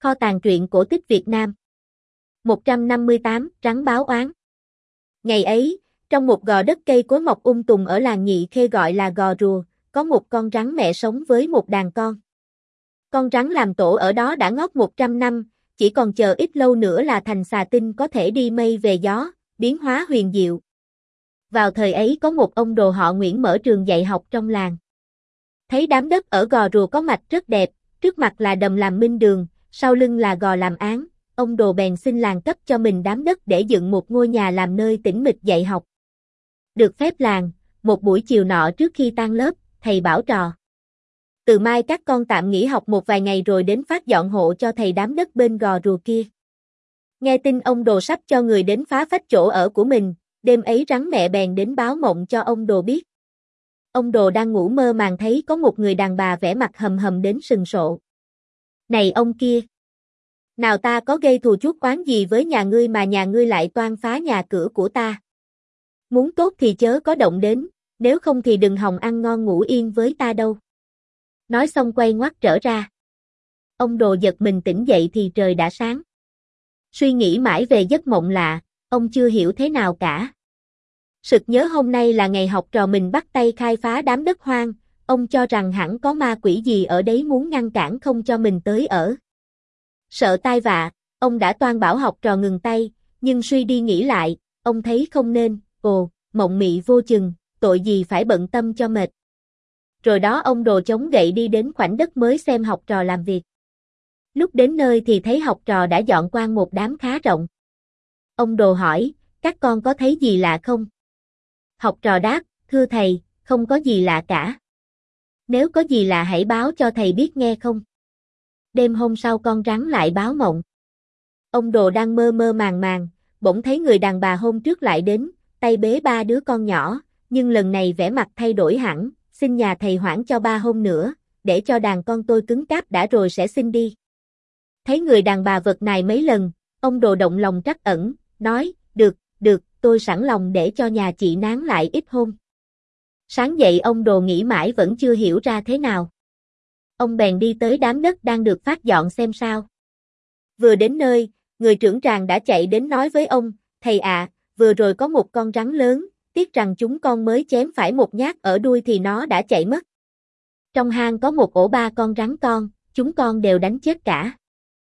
Kho tàng truyện cổ tích Việt Nam. 158, Rắn báo oán. Ngày ấy, trong một gò đất cây cối mọc tùng ở làng Nhị Khê gọi là Gò Rùa, có một con rắn mẹ sống với một đàn con. Con rắn làm tổ ở đó đã ngót 100 năm, chỉ còn chờ ít lâu nữa là thành xà tinh có thể đi mây về gió, biến hóa huyền diệu. Vào thời ấy có một ông đồ họ Nguyễn mở trường dạy học trong làng. Thấy đám đất ở Gò Rùa có mạch rất đẹp, trước mặt là đầm làm minh đường, sau lưng là gò làm án, ông đồ bèn xin làng cấp cho mình đám đất để dựng một ngôi nhà làm nơi tĩnh mịch dạy học. Được phép làng, một buổi chiều nọ trước khi tan lớp, thầy bảo trò: từ mai các con tạm nghỉ học một vài ngày rồi đến phát dọn hộ cho thầy đám đất bên Gò Rùa kia. Nghe tin ông đồ sắp cho người đến phá phách chỗ ở của mình, đêm ấy rắn mẹ bèn đến báo mộng cho ông đồ biết. Ông đồ đang ngủ mơ màng thấy có một người đàn bà vẻ mặt hầm hầm đến sừng sộ. Này ông kia! Nào ta có gây thù chuốc oán gì với nhà ngươi mà nhà ngươi lại toan phá nhà cửa của ta? Muốn tốt thì chớ có động đến, nếu không thì đừng hòng ăn ngon ngủ yên với ta đâu. Nói xong quay ngoắt trở ra. Ông đồ giật mình tỉnh dậy thì trời đã sáng. Suy nghĩ mãi về giấc mộng lạ, ông chưa hiểu thế nào cả. Sực nhớ hôm nay là ngày học trò mình bắt tay khai phá đám đất hoang, ông cho rằng hẳn có ma quỷ gì ở đấy muốn ngăn cản không cho mình tới ở. Sợ tai vạ, ông đã toan bảo học trò ngừng tay, nhưng suy đi nghĩ lại, ông thấy không nên, mộng mị vô chừng, tội gì phải bận tâm cho mệt. Rồi đó ông đồ chống gậy đi đến khoảnh đất mới xem học trò làm việc. Lúc đến nơi thì thấy học trò đã dọn quang một đám khá rộng. Ông đồ hỏi, các con có thấy gì lạ không? Học trò đáp, thưa thầy, không có gì lạ cả. Nếu có gì lạ hãy báo cho thầy biết nghe không? Đêm hôm sau con rắn lại báo mộng. Ông đồ đang mơ mơ màng màng, bỗng thấy người đàn bà hôm trước lại đến, tay bế 3 đứa con nhỏ, nhưng lần này vẻ mặt thay đổi hẳn, xin nhà thầy hoãn cho 3 hôm nữa, để cho đàn con tôi cứng cáp đã rồi sẽ xin đi. Thấy người đàn bà vật này mấy lần, ông đồ động lòng trắc ẩn, nói, được, tôi sẵn lòng để cho nhà chị nán lại ít hôm. Sáng dậy ông đồ nghĩ mãi vẫn chưa hiểu ra thế nào. Ông bèn đi tới đám đất đang được phát dọn xem sao. Vừa đến nơi, người trưởng tràng đã chạy đến nói với ông, thầy ạ, vừa rồi có một con rắn lớn, tiếc rằng chúng con mới chém phải một nhát ở đuôi thì nó đã chạy mất. Trong hang có một ổ 3 con rắn con, chúng con đều đánh chết cả.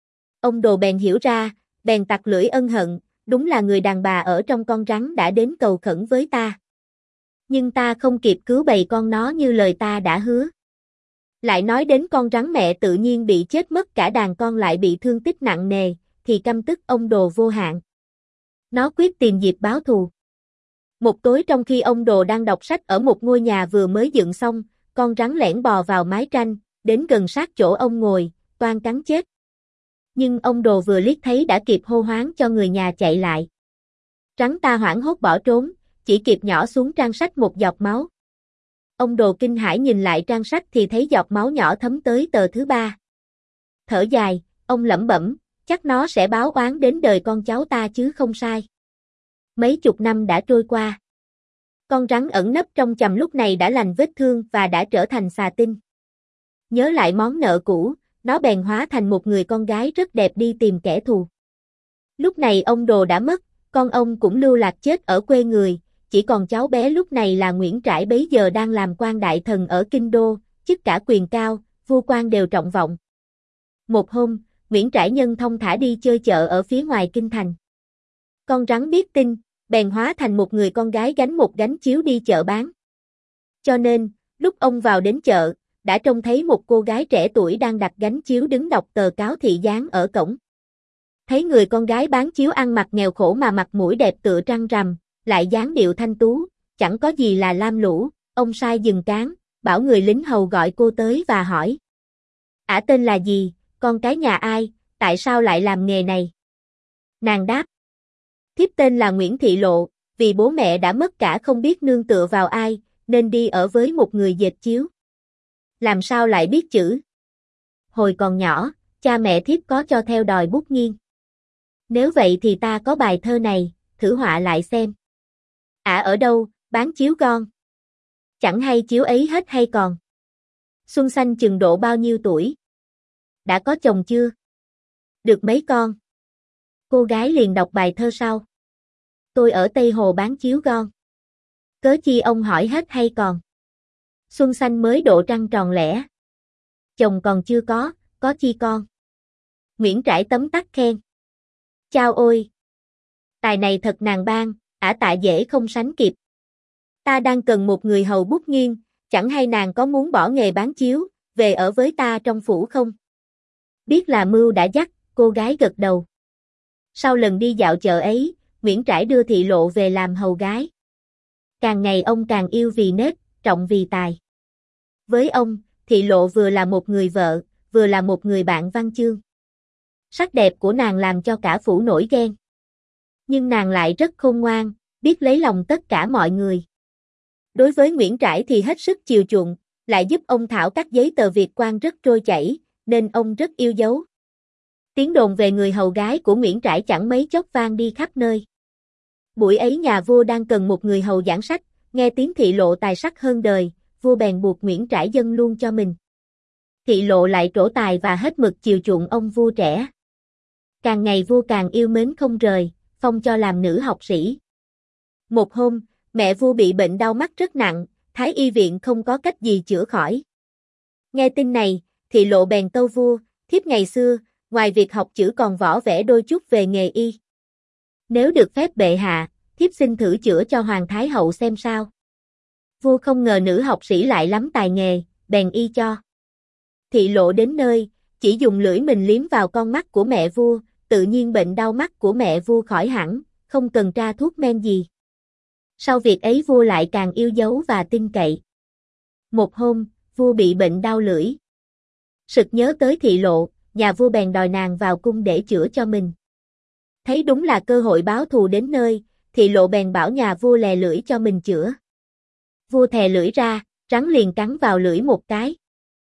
Ông đồ bèn hiểu ra, bèn tặc lưỡi ân hận, đúng là người đàn bà ở trong con rắn đã đến cầu khẩn với ta. Nhưng ta không kịp cứu bầy con nó như lời ta đã hứa. Lại nói đến con rắn mẹ tự nhiên bị chết mất cả đàn con lại bị thương tích nặng nề, thì căm tức ông đồ vô hạn. Nó quyết tìm dịp báo thù. Một tối trong khi ông đồ đang đọc sách ở một ngôi nhà vừa mới dựng xong, con rắn lẻn bò vào mái tranh, đến gần sát chỗ ông ngồi, toan cắn chết. Nhưng ông đồ vừa liếc thấy đã kịp hô hoán cho người nhà chạy lại. Rắn ta hoảng hốt bỏ trốn, chỉ kịp nhỏ xuống trang sách một giọt máu. Ông đồ kinh hãi nhìn lại trang sách thì thấy giọt máu nhỏ thấm tới tờ thứ 3. Thở dài, ông lẩm bẩm, chắc nó sẽ báo oán đến đời con cháu ta chứ không sai. Mấy chục năm đã trôi qua. Con rắn ẩn nấp trong chầm lúc này đã lành vết thương và đã trở thành xà tinh. Nhớ lại món nợ cũ, nó bèn hóa thành một người con gái rất đẹp đi tìm kẻ thù. Lúc này ông đồ đã mất, con ông cũng lưu lạc chết ở quê người, chỉ còn cháu bé lúc này là Nguyễn Trãi bấy giờ đang làm quan đại thần ở Kinh Đô, chức cả quyền cao, vua quan đều trọng vọng. Một hôm, Nguyễn Trãi nhân thong thả đi chơi chợ ở phía ngoài kinh thành. Con rắn biết tin, bèn hóa thành một người con gái gánh một gánh chiếu đi chợ bán. Cho nên, lúc ông vào đến chợ, đã trông thấy một cô gái trẻ tuổi đang đặt gánh chiếu đứng đọc tờ cáo thị gián ở cổng. Thấy người con gái bán chiếu ăn mặc nghèo khổ mà mặt mũi đẹp tựa trăng rằm, lại dáng điệu thanh tú, chẳng có gì là lam lũ, ông sai dừng cáng, bảo người lính hầu gọi cô tới và hỏi. Ả tên là gì, con cái nhà ai, tại sao lại làm nghề này? Nàng đáp. Thiếp tên là Nguyễn Thị Lộ, vì bố mẹ đã mất cả không biết nương tựa vào ai, nên đi ở với một người dệt chiếu. Làm sao lại biết chữ? Hồi còn nhỏ, cha mẹ thiếp có cho theo đòi bút nghiêng. Nếu vậy thì ta có bài thơ này, thử họa lại xem. Ả ở đâu, bán chiếu con? Chẳng hay chiếu ấy hết hay còn? Xuân xanh chừng độ bao nhiêu tuổi? Đã có chồng chưa? Được mấy con? Cô gái liền đọc bài thơ sau. Tôi ở Tây Hồ bán chiếu gon. Cớ chi ông hỏi hết hay còn? Xuân xanh mới độ trăng tròn lẻ. Chồng còn chưa có chi con? Nguyễn Trãi tấm tắc khen. Chao ôi! Tài này thật nàng ban, ả tạ dễ không sánh kịp. Ta đang cần một người hầu bút nghiêng, chẳng hay nàng có muốn bỏ nghề bán chiếu, về ở với ta trong phủ không? Biết là mưu đã dắt, cô gái gật đầu. Sau lần đi dạo chợ ấy, Nguyễn Trãi đưa Thị Lộ về làm hầu gái. Càng ngày ông càng yêu vì nết, trọng vì tài. Với ông, Thị Lộ vừa là một người vợ, vừa là một người bạn văn chương. Sắc đẹp của nàng làm cho cả phủ nổi ghen. Nhưng nàng lại rất khôn ngoan, biết lấy lòng tất cả mọi người. Đối với Nguyễn Trãi thì hết sức chiều chuộng, lại giúp ông thảo các giấy tờ việc quan rất trôi chảy, nên ông rất yêu dấu. Tiếng đồn về người hầu gái của Nguyễn Trãi chẳng mấy chốc vang đi khắp nơi. Buổi ấy nhà vua đang cần một người hầu giảng sách, nghe tiếng Thị Lộ tài sắc hơn đời, vua bèn buộc Nguyễn Trãi dâng luôn cho mình. Thị Lộ lại trổ tài và hết mực chiều chuộng ông vua trẻ. Càng ngày vua càng yêu mến không rời, phong cho làm nữ học sĩ. Một hôm, mẹ vua bị bệnh đau mắt rất nặng, Thái y viện không có cách gì chữa khỏi. Nghe tin này, Thị Lộ bèn tâu vua, thiếp ngày xưa, ngoài việc học chữ còn võ vẽ đôi chút về nghề y. Nếu được phép bệ hạ, thiếp xin thử chữa cho Hoàng Thái Hậu xem sao. Vua không ngờ nữ học sĩ lại lắm tài nghề, bèn y cho. Thị Lộ đến nơi, chỉ dùng lưỡi mình liếm vào con mắt của mẹ vua, tự nhiên bệnh đau mắt của mẹ vua khỏi hẳn, không cần tra thuốc men gì. Sau việc ấy vua lại càng yêu dấu và tin cậy. Một hôm, vua bị bệnh đau lưỡi. Sực nhớ tới Thị Lộ, nhà vua bèn đòi nàng vào cung để chữa cho mình. Thấy đúng là cơ hội báo thù đến nơi, Thị Lộ bèn bảo nhà vua lè lưỡi cho mình chữa. Vua thè lưỡi ra, rắn liền cắn vào lưỡi một cái.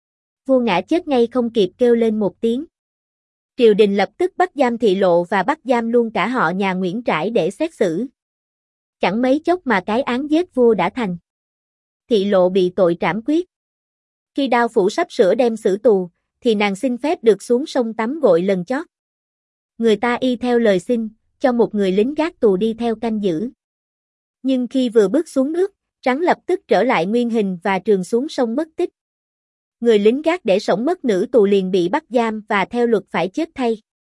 Vua ngã chết ngay không kịp kêu lên một tiếng. Triều đình lập tức bắt giam Thị Lộ và bắt giam luôn cả họ nhà Nguyễn Trãi để xét xử. Chẳng mấy chốc mà cái án giết vua đã thành. Thị Lộ bị tội trảm quyết. Khi đao phủ sắp sửa đem xử tù, thì nàng xin phép được xuống sông tắm gội lần chót. Người ta y theo lời xin, cho một người lính gác tù đi theo canh giữ. Nhưng khi vừa bước xuống nước, rắn lập tức trở lại nguyên hình và trườn xuống sông mất tích. Người lính gác để sống mất nữ tù liền bị bắt giam và theo luật phải chết thay.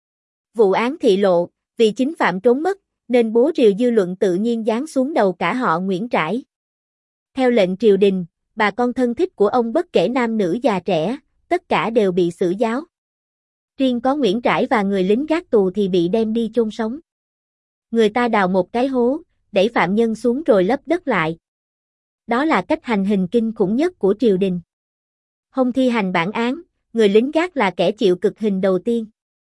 Vụ án Thị Lộ, vì chính phạm trốn mất, nên bố triều dư luận tự nhiên giáng xuống đầu cả họ Nguyễn Trãi. Theo lệnh triều đình, bà con thân thích của ông bất kể nam nữ già trẻ, tất cả đều bị xử giáo. Riêng có Nguyễn Trãi và người lính gác tù thì bị đem đi chôn sống. Người ta đào một cái hố, đẩy phạm nhân xuống rồi lấp đất lại. Đó là cách hành hình kinh khủng nhất của triều đình. Hôm thi hành bản án, người lính gác là kẻ chịu cực hình đầu tiên.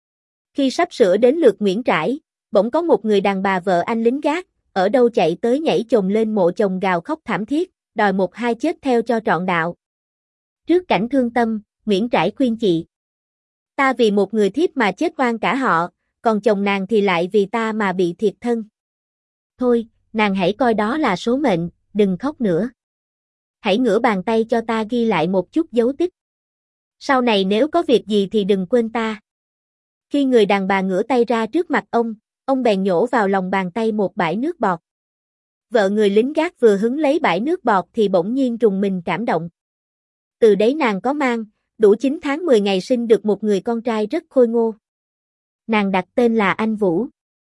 Khi sắp sửa đến lượt Nguyễn Trãi, bỗng có một người đàn bà vợ anh lính gác, ở đâu chạy tới nhảy chồm lên mộ chồng gào khóc thảm thiết, đòi một hai chết theo cho trọn đạo. Trước cảnh thương tâm, Nguyễn Trãi khuyên chị. Ta vì một người thiếp mà chết oan cả họ, còn chồng nàng thì lại vì ta mà bị thiệt thân. Thôi, nàng hãy coi đó là số mệnh, đừng khóc nữa. Hãy ngửa bàn tay cho ta ghi lại một chút dấu tích. Sau này nếu có việc gì thì đừng quên ta. Khi người đàn bà ngửa tay ra trước mặt ông bèn nhổ vào lòng bàn tay một bãi nước bọt. Vợ người lính gác vừa hứng lấy bãi nước bọt thì bỗng nhiên rùng mình cảm động. Từ đấy nàng có mang, đủ 9 tháng 10 ngày sinh được một người con trai rất khôi ngô. Nàng đặt tên là Anh Vũ.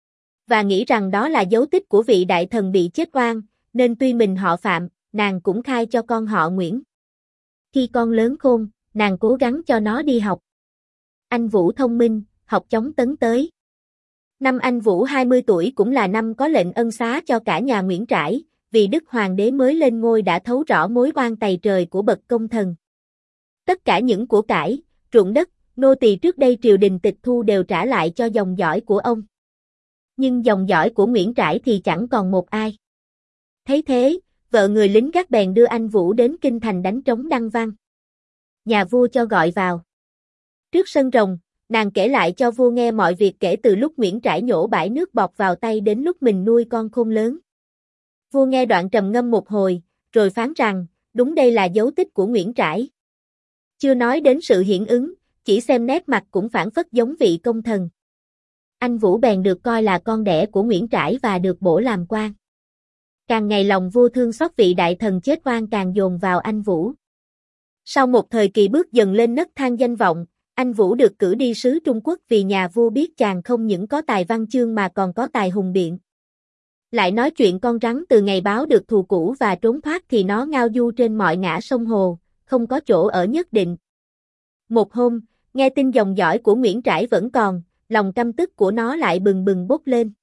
Và nghĩ rằng đó là dấu tích của vị đại thần bị chết oan, nên tuy mình họ Phạm, nàng cũng khai cho con họ Nguyễn. Khi con lớn khôn, nàng cố gắng cho nó đi học. Anh Vũ thông minh, học chóng tấn tới. Năm anh Vũ 20 tuổi cũng là năm có lệnh ân xá cho cả nhà Nguyễn Trãi, vì Đức Hoàng đế mới lên ngôi đã thấu rõ mối oan tày trời của bậc công thần. Tất cả những của cải, ruộng đất, nô tỳ trước đây triều đình tịch thu đều trả lại cho dòng dõi của ông. Nhưng dòng dõi của Nguyễn Trãi thì chẳng còn một ai. Thấy thế, vợ người lính gác bèn đưa anh Vũ đến kinh thành đánh trống đăng văn. Nhà vua cho gọi vào. Trước sân rồng, nàng kể lại cho vua nghe mọi việc kể từ lúc Nguyễn Trãi nhổ bãi nước bọt vào tay đến lúc mình nuôi con khôn lớn. Vua nghe đoạn trầm ngâm một hồi, rồi phán rằng, đúng đây là dấu tích của Nguyễn Trãi. Chưa nói đến sự hiển ứng, chỉ xem nét mặt cũng phảng phất giống vị công thần. Anh Vũ bèn được coi là con đẻ của Nguyễn Trãi và được bổ làm quan. Càng ngày lòng vua thương xót vị đại thần chết oan càng dồn vào anh Vũ. Sau một thời kỳ bước dần lên nấc thang danh vọng, anh Vũ được cử đi sứ Trung Quốc vì nhà vua biết chàng không những có tài văn chương mà còn có tài hùng biện. Lại nói chuyện con rắn từ ngày báo được thù cũ và trốn thoát thì nó ngao du trên mọi ngã sông hồ, không có chỗ ở nhất định. Một hôm, nghe tin dòng dõi của Nguyễn Trãi vẫn còn, lòng căm tức của nó lại bừng bừng bốc lên.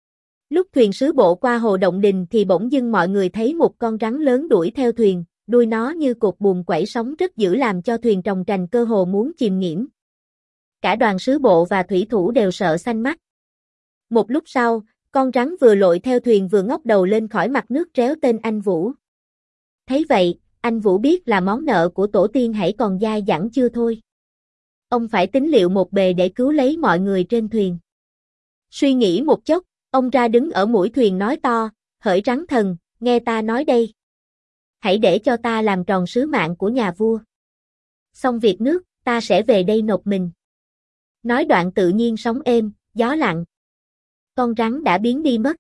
Lúc thuyền sứ bộ qua hồ Động Đình thì bỗng dưng mọi người thấy một con rắn lớn đuổi theo thuyền, đuôi nó như cột buồm quẩy sóng rất dữ làm cho thuyền trồng trành cơ hồ muốn chìm nghiễm. Cả đoàn sứ bộ và thủy thủ đều sợ xanh mắt. Một lúc sau, con rắn vừa lội theo thuyền vừa ngóc đầu lên khỏi mặt nước réo tên anh Vũ. Thấy vậy, anh Vũ biết là món nợ của tổ tiên hãy còn dai dẳng chưa thôi. Ông phải tính liệu một bề để cứu lấy mọi người trên thuyền. Suy nghĩ một chốc, ông ra đứng ở mũi thuyền nói to, hỡi rắn thần, nghe ta nói đây. Hãy để cho ta làm tròn sứ mạng của nhà vua. Xong việc nước, ta sẽ về đây nộp mình. Nói đoạn tự nhiên sóng êm, gió lặng. Con rắn đã biến đi mất.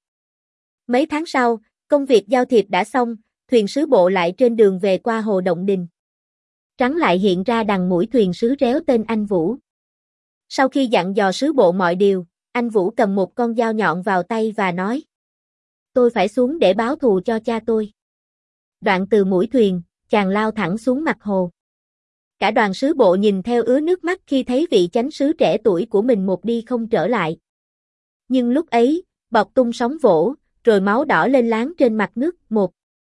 Mấy tháng sau, công việc giao thiệp đã xong, thuyền sứ bộ lại trên đường về qua hồ Động Đình. Rắn lại hiện ra đằng mũi thuyền sứ réo tên anh Vũ. Sau khi dặn dò sứ bộ mọi điều, anh Vũ cầm một con dao nhọn vào tay và nói: Tôi phải xuống để báo thù cho cha tôi. Đoạn từ mũi thuyền, chàng lao thẳng xuống mặt hồ. Cả đoàn sứ bộ nhìn theo ứa nước mắt khi thấy vị chánh sứ trẻ tuổi của mình một đi không trở lại. Nhưng lúc ấy, bọt tung sóng vỗ, rồi máu đỏ lên láng trên mặt nước. Một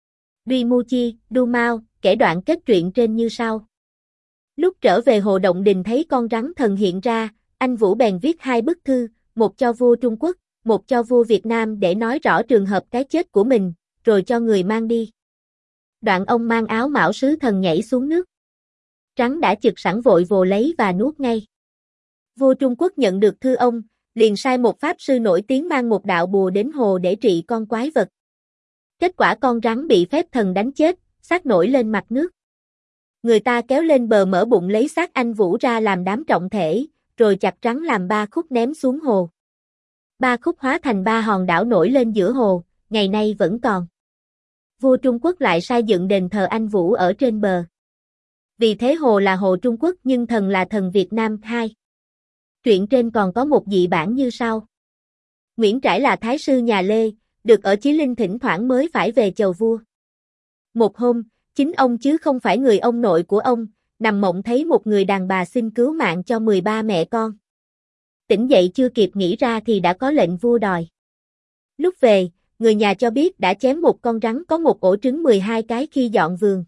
Duy Mu Chi, Du Mao, kể đoạn kết truyện trên như sau. Lúc trở về hồ Động Đình thấy con rắn thần hiện ra, anh Vũ bèn viết 2 bức thư, một cho vua Trung Quốc, một cho vua Việt Nam để nói rõ trường hợp cái chết của mình, rồi cho người mang đi. Đoạn ông mang áo mão sứ thần nhảy xuống nước. Rắn đã chực sẵn vội vồ lấy và nuốt ngay. Vua Trung Quốc nhận được thư ông, liền sai một pháp sư nổi tiếng mang một đạo bùa đến hồ để trị con quái vật. Kết quả con rắn bị phép thần đánh chết, xác nổi lên mặt nước. Người ta kéo lên bờ mở bụng lấy xác anh Vũ ra làm đám trọng thể, rồi chặt rắn làm 3 khúc ném xuống hồ. 3 khúc hóa thành 3 hòn đảo nổi lên giữa hồ, ngày nay vẫn còn. Vua Trung Quốc lại sai dựng đền thờ anh Vũ ở trên bờ. Vì thế hồ là hồ Trung Quốc nhưng thần là thần Việt Nam. 2. Truyện trên còn có một dị bản như sau. Nguyễn Trãi là thái sư nhà Lê, được ở Chí Linh thỉnh thoảng mới phải về chầu vua. Một hôm, chính ông chứ không phải người ông nội của ông, nằm mộng thấy một người đàn bà xin cứu mạng cho 13 mẹ con. Tỉnh dậy chưa kịp nghĩ ra thì đã có lệnh vua đòi. Lúc về, người nhà cho biết đã chém một con rắn có một ổ trứng 12 cái khi dọn vườn.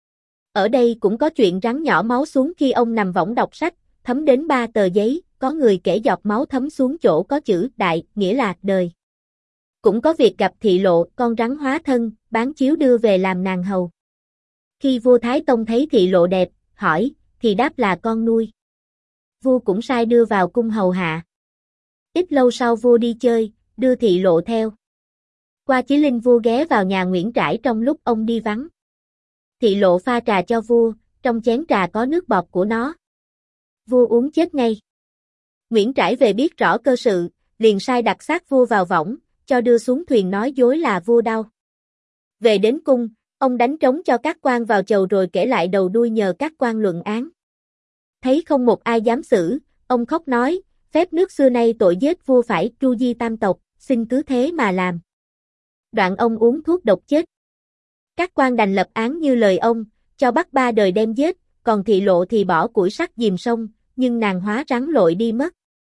Ở đây cũng có chuyện rắn nhỏ máu xuống khi ông nằm võng đọc sách, thấm đến 3 tờ giấy, có người kể giọt máu thấm xuống chỗ có chữ đại, nghĩa là đời. Cũng có việc gặp Thị Lộ, con rắn hóa thân, bán chiếu đưa về làm nàng hầu. Khi vua Thái Tông thấy Thị Lộ đẹp, hỏi, thì đáp là con nuôi. Vua cũng sai đưa vào cung hầu hạ. Ít lâu sau vua đi chơi, đưa Thị Lộ theo. Qua Chí Linh vua ghé vào nhà Nguyễn Trãi trong lúc ông đi vắng. Thị Lộ pha trà cho vua, trong chén trà có nước bọt của nó. Vua uống chết ngay. Nguyễn Trãi về biết rõ cơ sự, liền sai đặt xác vua vào võng, cho đưa xuống thuyền nói dối là vua đau. Về đến cung, ông đánh trống cho các quan vào chầu rồi kể lại đầu đuôi nhờ các quan luận án. Thấy không một ai dám xử, ông khóc nói, phép nước xưa nay tội giết vua phải tru di tam tộc, xin cứ thế mà làm. Đoạn ông uống thuốc độc chết. Các quan đành lập án như lời ông, cho bắt 3 đời đem giết, còn Thị Lộ thì bỏ củi sắt dìm sông, nhưng nàng hóa rắn lội đi mất.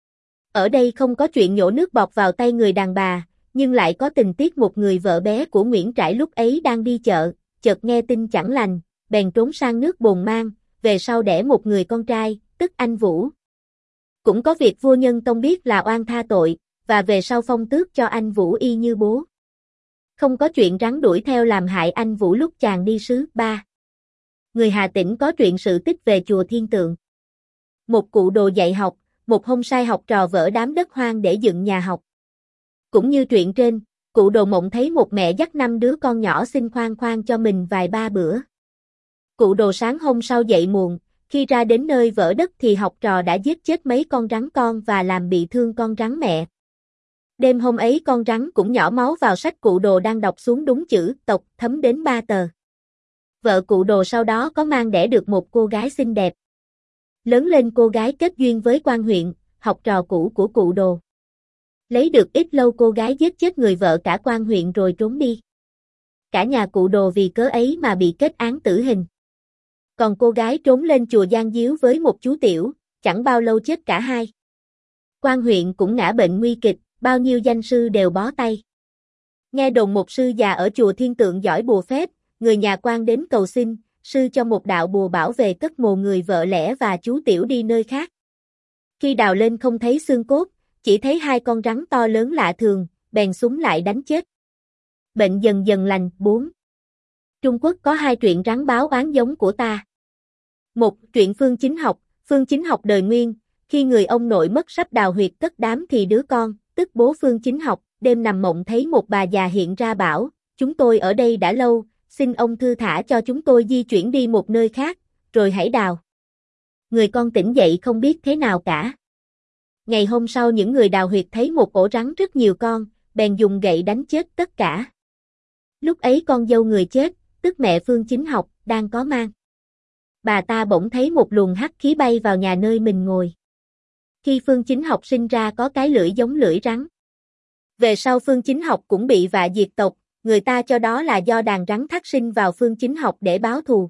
Ở đây không có chuyện nhổ nước bọt vào tay người đàn bà, nhưng lại có tình tiết một người vợ bé của Nguyễn Trãi lúc ấy đang đi chợ, chợt nghe tin chẳng lành, bèn trốn sang nước Bồn Mang, về sau đẻ một người con trai, tức anh Vũ. Cũng có việc vua Nhân Tông biết là oan tha tội, và về sau phong tước cho anh Vũ y như bố. Không có chuyện rắn đuổi theo làm hại anh Vũ lúc chàng đi sứ. 3. Người Hà Tĩnh có truyện sự tích về chùa Thiên Tượng. Một cụ đồ dạy học, một hôm sai học trò vỡ đám đất hoang để dựng nhà học. Cũng như truyện trên, cụ đồ mộng thấy một mẹ dắt 5 đứa con nhỏ xin khoan khoan cho mình vài ba bữa. Cụ đồ sáng hôm sau dậy muộn, Khi ra đến nơi vỡ đất thì học trò đã giết chết mấy con rắn con và làm bị thương con rắn mẹ. Đêm hôm ấy con rắn cũng nhỏ máu vào sách Cụ Đồ đang đọc xuống đúng chữ tộc thấm đến 3 tờ. Vợ Cụ Đồ sau đó có mang đẻ được một cô gái xinh đẹp. Lớn lên cô gái kết duyên với quan huyện, học trò cũ của Cụ Đồ. Lấy được ít lâu cô gái giết chết người vợ cả quan huyện rồi trốn đi. Cả nhà Cụ Đồ vì cớ ấy mà bị kết án tử hình. Còn cô gái trốn lên chùa Giang Díu với một chú tiểu, chẳng bao lâu chết cả hai. Quan huyện cũng ngã bệnh nguy kịch, bao nhiêu danh sư đều bó tay. Nghe đồn một sư già ở chùa Thiên Tượng giỏi bùa phép, người nhà quan đến cầu xin, sư cho một đạo bùa bảo về cất mồ người vợ lẽ và chú tiểu đi nơi khác. Khi đào lên không thấy xương cốt, chỉ thấy hai con rắn to lớn lạ thường, bèn súng lại đánh chết. Bệnh dần dần lành. 4. Trung Quốc có hai truyện rắn báo oán giống của ta. Một, truyện Phương Chính Học. Phương Chính Học đời Nguyên, khi người ông nội mất sắp đào huyệt cất đám thì đứa con, tức bố Phương Chính Học, đêm nằm mộng thấy một bà già hiện ra bảo, chúng tôi ở đây đã lâu, xin ông thư thả cho chúng tôi di chuyển đi một nơi khác, rồi hãy đào. Người con tỉnh dậy không biết thế nào cả. Ngày hôm sau những người đào huyệt thấy một ổ rắn rất nhiều con, bèn dùng gậy đánh chết tất cả. Lúc ấy con dâu người chết, tức mẹ Phương Chính Học, đang có mang. Bà ta bỗng thấy một luồng hắc khí bay vào nhà nơi mình ngồi. Khi Phương Chính Học sinh ra có cái lưỡi giống lưỡi rắn. Về sau Phương Chính Học cũng bị vạ diệt tộc, người ta cho đó là do đàn rắn thắt sinh vào Phương Chính Học để báo thù.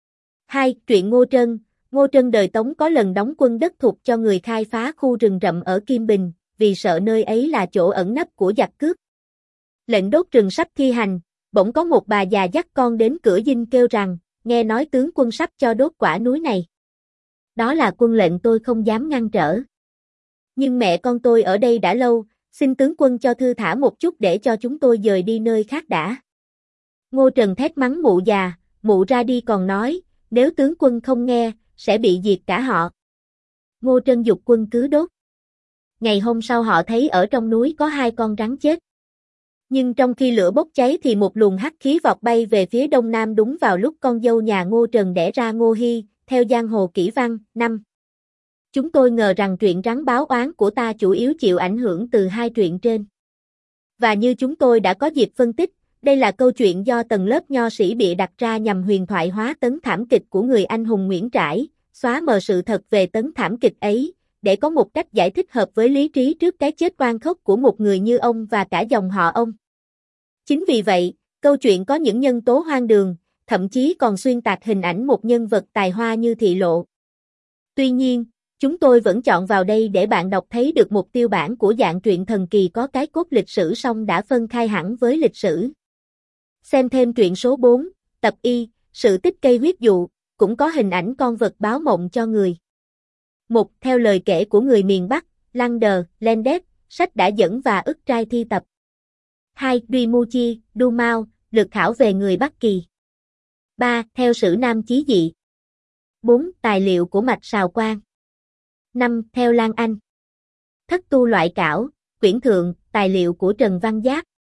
2. Truyện Ngô Trân. Ngô Trân đời Tống có lần đóng quân đất thục cho người khai phá khu rừng rậm ở Kim Bình, vì sợ nơi ấy là chỗ ẩn nấp của giặc cướp. Lệnh đốt rừng sắp thi hành, bỗng có một bà già dắt con đến cửa dinh kêu rằng, nghe nói tướng quân sắp cho đốt quả núi này. Đó là quân lệnh tôi không dám ngăn trở. Nhưng mẹ con tôi ở đây đã lâu, xin tướng quân cho thư thả một chút để cho chúng tôi dời đi nơi khác đã. Ngô Trần thét mắng mụ già, mụ ra đi còn nói, nếu tướng quân không nghe, sẽ bị diệt cả họ. Ngô Trân giục quân cứ đốt. Ngày hôm sau họ thấy ở trong núi có hai con rắn chết. Nhưng trong khi lửa bốc cháy thì một luồng hắc khí vọt bay về phía đông nam đúng vào lúc con dâu nhà Ngô Trần đẻ ra Ngô Hy, theo giang hồ kỹ văn. 5. Chúng tôi ngờ rằng truyện rắn báo oán của ta chủ yếu chịu ảnh hưởng từ hai truyện trên. Và như chúng tôi đã có dịp phân tích, đây là câu chuyện do tầng lớp nho sĩ bịa đặt ra nhằm huyền thoại hóa tấn thảm kịch của người anh hùng Nguyễn Trãi, xóa mờ sự thật về tấn thảm kịch ấy, để có một cách giải thích hợp với lý trí trước cái chết oan khốc của một người như ông và cả dòng họ ông. Chính vì vậy, câu chuyện có những nhân tố hoang đường, thậm chí còn xuyên tạc hình ảnh một nhân vật tài hoa như Thị Lộ. Tuy nhiên, chúng tôi vẫn chọn vào đây để bạn đọc thấy được một tiêu bản của dạng truyện thần kỳ có cái cốt lịch sử song đã phân khai hẳn với lịch sử. Xem thêm truyện số 4, tập Y, sự tích cây huyết dụ, cũng có hình ảnh con vật báo mộng cho người. 1. Theo lời kể của người miền Bắc, Lander, Lendet, sách đã dẫn và ức trai thi tập. 2. Duy Du Mao, lược khảo về người Bắc Kỳ. 3. Theo sử Nam Chí Dị. 4. Tài liệu của Mạch Sào Quang. 5. Theo Lan Anh. Thất tu loại cảo, quyển thượng, tài liệu của Trần Văn Giác.